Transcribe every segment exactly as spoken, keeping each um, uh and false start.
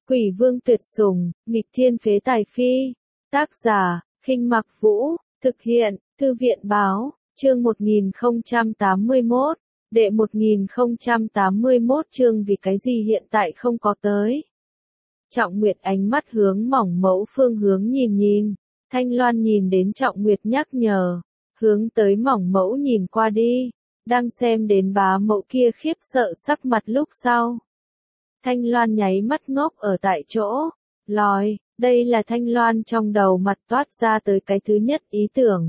Quỷ vương tuyệt sủng, nghịch thiên phế tài phi. Tác giả, Khinh Mặc Vũ, thực hiện, Thư viện báo, chương một nghìn không trăm tám mươi mốt, đệ một nghìn không trăm tám mươi mốt chương vì cái gì hiện tại không có tới. Trọng Nguyệt ánh mắt hướng mỏng mẫu phương hướng nhìn nhìn, Thanh Loan nhìn đến Trọng Nguyệt nhắc nhở, hướng tới mỏng mẫu nhìn qua đi, đang xem đến bá mẫu kia khiếp sợ sắc mặt lúc sau. Thanh Loan nháy mắt ngốc ở tại chỗ, lòi, đây là Thanh Loan trong đầu mặt toát ra tới cái thứ nhất ý tưởng.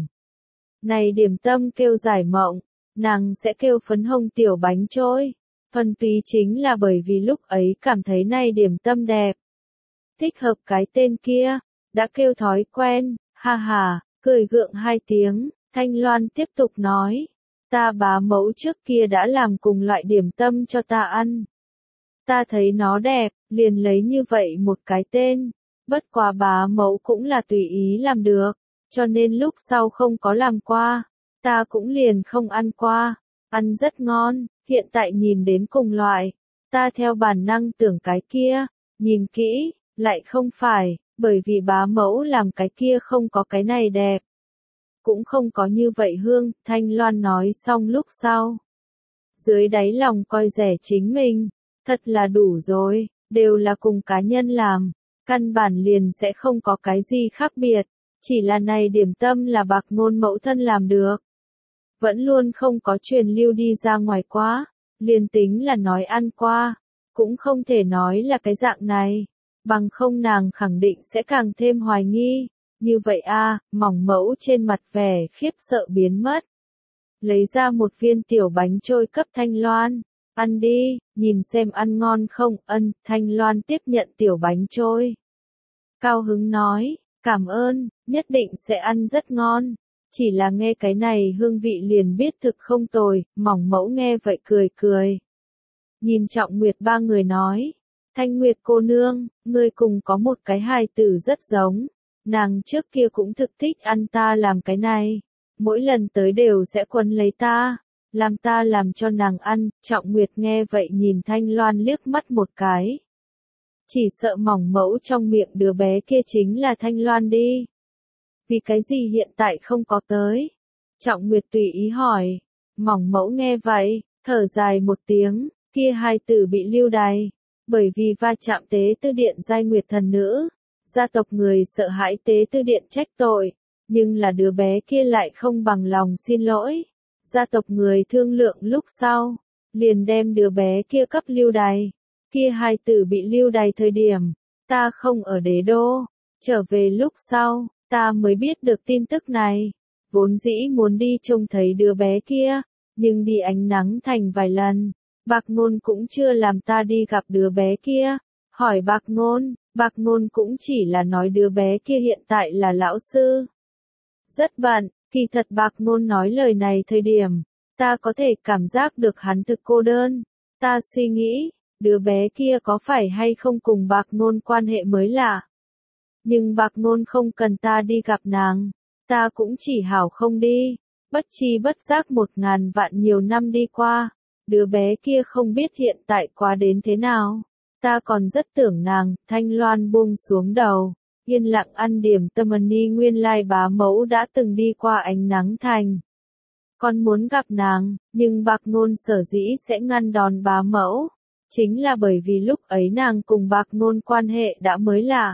Này điểm tâm kêu giải mộng, nàng sẽ kêu phấn hồng tiểu bánh trôi, thuần túy chính là bởi vì lúc ấy cảm thấy này điểm tâm đẹp. Thích hợp cái tên kia, đã kêu thói quen, ha ha, cười gượng hai tiếng, Thanh Loan tiếp tục nói, ta bá mẫu trước kia đã làm cùng loại điểm tâm cho ta ăn. Ta thấy nó đẹp, liền lấy như vậy một cái tên, bất quá bá mẫu cũng là tùy ý làm được, cho nên lúc sau không có làm qua, ta cũng liền không ăn qua, ăn rất ngon, hiện tại nhìn đến cùng loại, ta theo bản năng tưởng cái kia, nhìn kỹ, lại không phải, bởi vì bá mẫu làm cái kia không có cái này đẹp. Cũng không có như vậy hương, Thanh Loan nói xong lúc sau. Dưới đáy lòng coi rẻ chính mình, thật là đủ rồi, đều là cùng cá nhân làm, căn bản liền sẽ không có cái gì khác biệt, chỉ là này điểm tâm là bạc ngôn mẫu thân làm được. Vẫn luôn không có truyền lưu đi ra ngoài quá, liền tính là nói ăn qua, cũng không thể nói là cái dạng này, bằng không nàng khẳng định sẽ càng thêm hoài nghi. Như vậy a, mỏng mẫu trên mặt vẻ khiếp sợ biến mất. Lấy ra một viên tiểu bánh trôi cấp Thanh Loan, ăn đi, nhìn xem ăn ngon không, ân, Thanh Loan tiếp nhận tiểu bánh trôi. Cao hứng nói, cảm ơn, nhất định sẽ ăn rất ngon, chỉ là nghe cái này hương vị liền biết thực không tồi, mỏng mẫu nghe vậy cười cười. Nhìn Trọng Nguyệt ba người nói, Thanh Nguyệt cô nương, ngươi cùng có một cái hài tử rất giống. Nàng trước kia cũng thực thích ăn ta làm cái này, mỗi lần tới đều sẽ quấn lấy ta, làm ta làm cho nàng ăn, Trọng Nguyệt nghe vậy nhìn Thanh Loan liếc mắt một cái. Chỉ sợ mỏng mẫu trong miệng đứa bé kia chính là Thanh Loan đi. Vì cái gì hiện tại không có tới? Trọng Nguyệt tùy ý hỏi, mỏng mẫu nghe vậy, thở dài một tiếng, kia hai tử bị lưu đày, bởi vì va chạm tế tư điện giai nguyệt thần nữ. Gia tộc người sợ hãi tế tư điện trách tội, nhưng là đứa bé kia lại không bằng lòng xin lỗi. Gia tộc người thương lượng lúc sau, liền đem đứa bé kia cấp lưu đày. Kia hai tử bị lưu đày thời điểm, ta không ở đế đô, trở về lúc sau, ta mới biết được tin tức này. Vốn dĩ muốn đi trông thấy đứa bé kia, nhưng đi ánh nắng thành vài lần, Bạc Ngôn cũng chưa làm ta đi gặp đứa bé kia. Hỏi Bạc Ngôn, Bạc Ngôn cũng chỉ là nói đứa bé kia hiện tại là lão sư. Rất bận, kỳ thật Bạc Ngôn nói lời này thời điểm, ta có thể cảm giác được hắn thực cô đơn. Ta suy nghĩ, đứa bé kia có phải hay không cùng Bạc Ngôn quan hệ mới lạ. Nhưng Bạc Ngôn không cần ta đi gặp nàng, ta cũng chỉ hảo không đi. Bất chi bất giác một ngàn vạn nhiều năm đi qua, đứa bé kia không biết hiện tại qua đến thế nào. Ta còn rất tưởng nàng, Thanh Loan buông xuống đầu, yên lặng ăn điểm tâm ni nguyên lai bá mẫu đã từng đi qua ánh nắng thành. Con muốn gặp nàng, nhưng Bạc Ngôn sở dĩ sẽ ngăn đòn bá mẫu, chính là bởi vì lúc ấy nàng cùng Bạc Ngôn quan hệ đã mới lạ.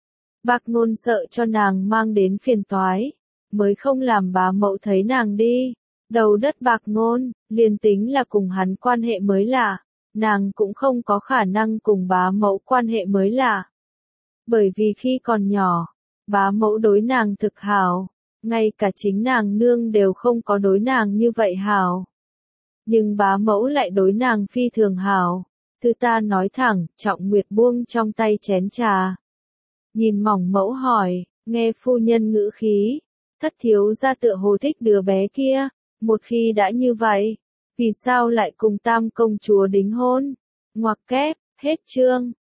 Bạc Ngôn sợ cho nàng mang đến phiền toái, mới không làm bá mẫu thấy nàng đi. Đầu đất Bạc Ngôn, liền tính là cùng hắn quan hệ mới lạ. Nàng cũng không có khả năng cùng bá mẫu quan hệ mới lạ. Bởi vì khi còn nhỏ, bá mẫu đối nàng thực hảo, ngay cả chính nàng nương đều không có đối nàng như vậy hảo. Nhưng bá mẫu lại đối nàng phi thường hảo. Thứ ta nói thẳng, Trọng Nguyệt buông trong tay chén trà. Nhìn mỏng mẫu hỏi, nghe phu nhân ngữ khí, thất thiếu gia tựa hồ thích đứa bé kia, một khi đã như vậy. Vì sao lại cùng tam công chúa đính hôn? Ngoặc kép, hết chương.